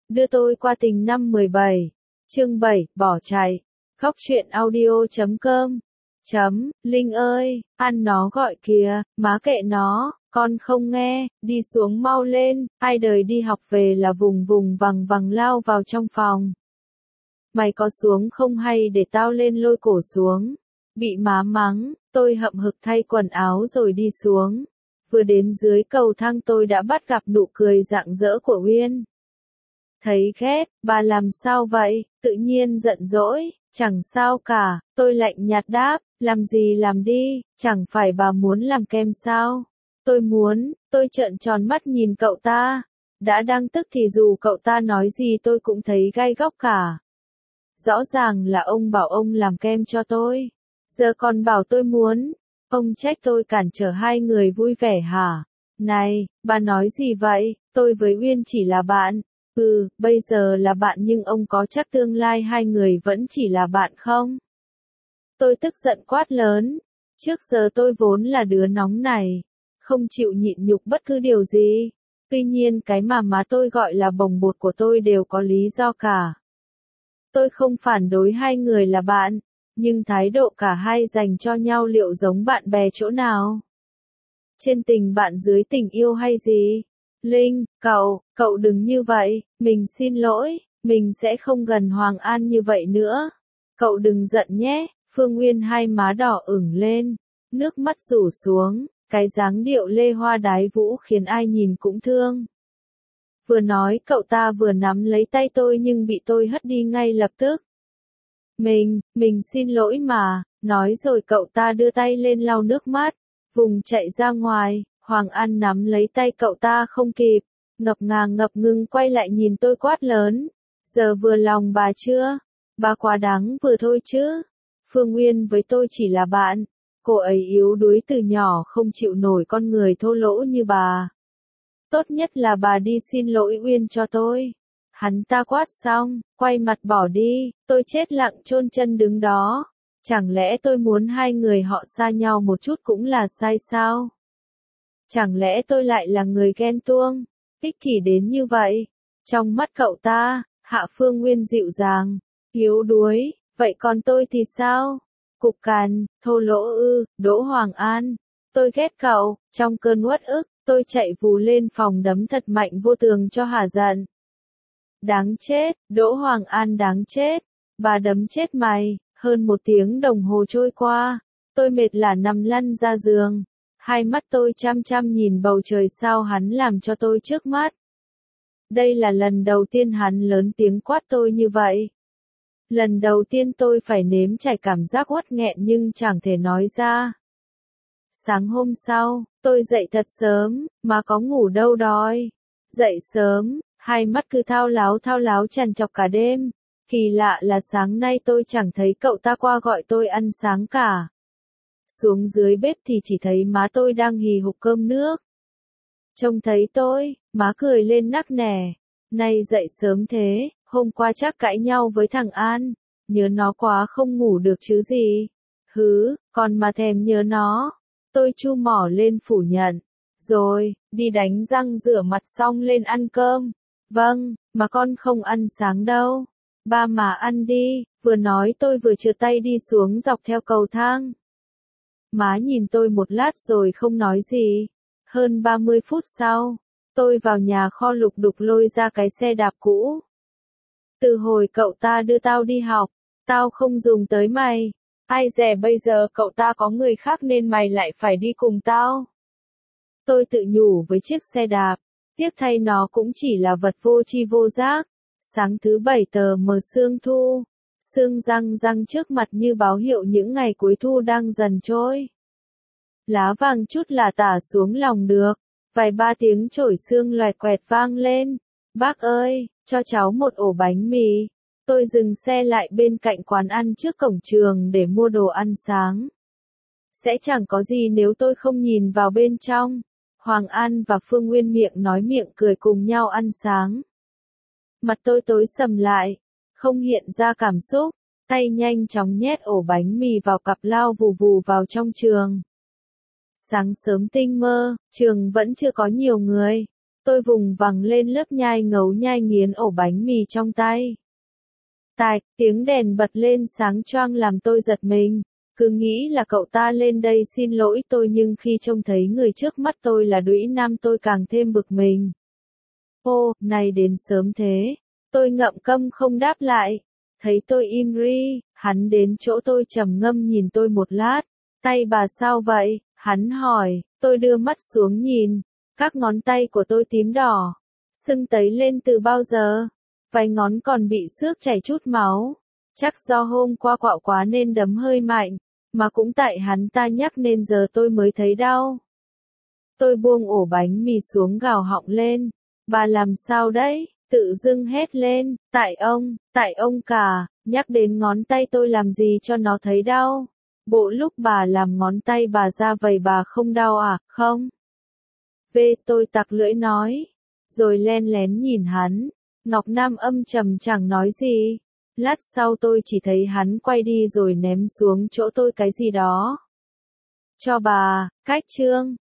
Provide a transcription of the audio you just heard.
Đưa tôi qua tình năm 17. Chương 7, bỏ chạy. Khóc chuyện audio.com. Linh ơi, ăn nó gọi kìa, má kệ nó, con không nghe, đi xuống mau lên, ai đời đi học về là vùng vùng vằng vằng lao vào trong phòng. Mày có xuống không hay để tao lên lôi cổ xuống. Bị má mắng, tôi hậm hực thay quần áo rồi đi xuống. Vừa đến dưới cầu thang tôi đã bắt gặp nụ cười rạng rỡ của Uyên. Thấy ghét, bà làm sao vậy, tự nhiên giận dỗi, chẳng sao cả, tôi lạnh nhạt đáp, làm gì làm đi, chẳng phải bà muốn làm kem sao? Tôi muốn, tôi trợn tròn mắt nhìn cậu ta. Đã đang tức thì dù cậu ta nói gì tôi cũng thấy gai góc cả. Rõ ràng là ông bảo ông làm kem cho tôi. Giờ còn bảo tôi muốn. Ông trách tôi cản trở hai người vui vẻ hả? Này, bà nói gì vậy? Tôi với Uyên chỉ là bạn. Bây giờ là bạn nhưng ông có chắc tương lai hai người vẫn chỉ là bạn không? Tôi tức giận quát lớn. Trước giờ tôi vốn là đứa nóng này. Không chịu nhịn nhục bất cứ điều gì. Tuy nhiên cái mà má tôi gọi là bồng bột của tôi đều có lý do cả. Tôi không phản đối hai người là bạn. Nhưng thái độ cả hai dành cho nhau liệu giống bạn bè chỗ nào? Trên tình bạn dưới tình yêu hay gì? Linh, cậu đừng như vậy, mình xin lỗi, mình sẽ không gần Hoàng An như vậy nữa. Cậu đừng giận nhé, Phương Nguyên hai má đỏ ửng lên, nước mắt rủ xuống, cái dáng điệu lê hoa đái vũ khiến ai nhìn cũng thương. Vừa nói cậu ta vừa nắm lấy tay tôi nhưng bị tôi hất đi ngay lập tức. Mình xin lỗi mà, nói rồi cậu ta đưa tay lên lau nước mắt, vùng chạy ra ngoài. Hoàng An nắm lấy tay cậu ta không kịp, ngập ngàng ngập ngừng quay lại nhìn tôi quát lớn. Giờ vừa lòng bà chưa? Bà quá đáng vừa thôi chứ. Phương Nguyên với tôi chỉ là bạn. Cô ấy yếu đuối từ nhỏ không chịu nổi con người thô lỗ như bà. Tốt nhất là bà đi xin lỗi Uyên cho tôi. Hắn ta quát xong, quay mặt bỏ đi, tôi chết lặng chôn chân đứng đó. Chẳng lẽ tôi muốn hai người họ xa nhau một chút cũng là sai sao? Chẳng lẽ tôi lại là người ghen tuông, ích kỷ đến như vậy? Trong mắt cậu ta, Hạ Phương Nguyên dịu dàng, yếu đuối, vậy còn tôi thì sao? Cục cằn, thô lỗ Đỗ Hoàng An. Tôi ghét cậu, trong cơn uất ức, tôi chạy vù lên phòng đấm thật mạnh vô tường cho hả giận. Đáng chết, Đỗ Hoàng An đáng chết, bà đấm chết mày. Hơn 1 tiếng đồng hồ trôi qua, tôi mệt lả nằm lăn ra giường. Hai mắt tôi chăm chăm nhìn bầu trời sao hắn làm cho tôi trước mắt. Đây là lần đầu tiên hắn lớn tiếng quát tôi như vậy. Lần đầu tiên tôi phải nếm trải cảm giác uất nghẹn nhưng chẳng thể nói ra. Sáng hôm sau, tôi dậy thật sớm, mà có ngủ đâu đói. Dậy sớm, hai mắt cứ thao láo trằn trọc cả đêm. Kỳ lạ là sáng nay tôi chẳng thấy cậu ta qua gọi tôi ăn sáng cả. Xuống dưới bếp thì chỉ thấy má tôi đang hì hục cơm nước. Trông thấy tôi, má cười lên nắc nẻ. Nay dậy sớm thế, hôm qua chắc cãi nhau với thằng An. Nhớ nó quá không ngủ được chứ gì. Còn mà thèm nhớ nó. Tôi chu mỏ lên phủ nhận. Rồi, đi đánh răng rửa mặt xong lên ăn cơm. Vâng, mà con không ăn sáng đâu. Ba mà ăn đi, vừa nói tôi vừa trượt tay đi xuống dọc theo cầu thang. Má nhìn tôi một lát rồi không nói gì. Hơn 30 phút sau, tôi vào nhà kho lục đục lôi ra cái xe đạp cũ. Từ hồi cậu ta đưa tao đi học, tao không dùng tới mày. Ai dè bây giờ cậu ta có người khác nên mày lại phải đi cùng tao. Tôi tự nhủ với chiếc xe đạp, tiếc thay nó cũng chỉ là vật vô tri vô giác. Sáng thứ 7 tờ mờ sương thu, sương răng trước mặt như báo hiệu những ngày cuối thu đang dần trôi. Lá vàng chút là tả xuống lòng được, vài ba tiếng chổi sương loẹt quẹt vang lên. Bác ơi, cho cháu một ổ bánh mì. Tôi dừng xe lại bên cạnh quán ăn trước cổng trường để mua đồ ăn sáng. Sẽ chẳng có gì nếu tôi không nhìn vào bên trong. Hoàng An và Phương Nguyên miệng nói miệng cười cùng nhau ăn sáng. Mặt tôi tối sầm lại, không hiện ra cảm xúc, tay nhanh chóng nhét ổ bánh mì vào cặp lao vù vù vào trong trường. Sáng sớm tinh mơ, trường vẫn chưa có nhiều người. Tôi vùng vằng lên lớp nhai ngấu nhai nghiến ổ bánh mì trong tay. Tạch, tiếng đèn bật lên sáng choang làm tôi giật mình. Cứ nghĩ là cậu ta lên đây xin lỗi tôi nhưng khi trông thấy người trước mắt tôi là Đũy Nam tôi càng thêm bực mình. Ô, này đến sớm thế. Tôi ngậm câm không đáp lại. Thấy tôi im ri, hắn đến chỗ tôi trầm ngâm nhìn tôi một lát. Tay bà sao vậy? Hắn hỏi, tôi đưa mắt xuống nhìn. Các ngón tay của tôi tím đỏ. Sưng tấy lên từ bao giờ? Vài ngón còn bị xước chảy chút máu. Chắc do hôm qua quạo quá nên đấm hơi mạnh. Mà cũng tại hắn ta nhắc nên giờ tôi mới thấy đau. Tôi buông ổ bánh mì xuống gào họng lên. Bà làm sao đấy? Tự dưng hét lên. Tại ông cả. Nhắc đến ngón tay tôi làm gì cho nó thấy đau? Bộ lúc bà làm ngón tay bà ra vậy bà không đau à? Không. Tôi tặc lưỡi nói. Rồi len lén nhìn hắn. Ngọc Nam âm trầm chẳng nói gì. Lát sau tôi chỉ thấy hắn quay đi rồi ném xuống chỗ tôi cái gì đó. Cho bà, cách chương.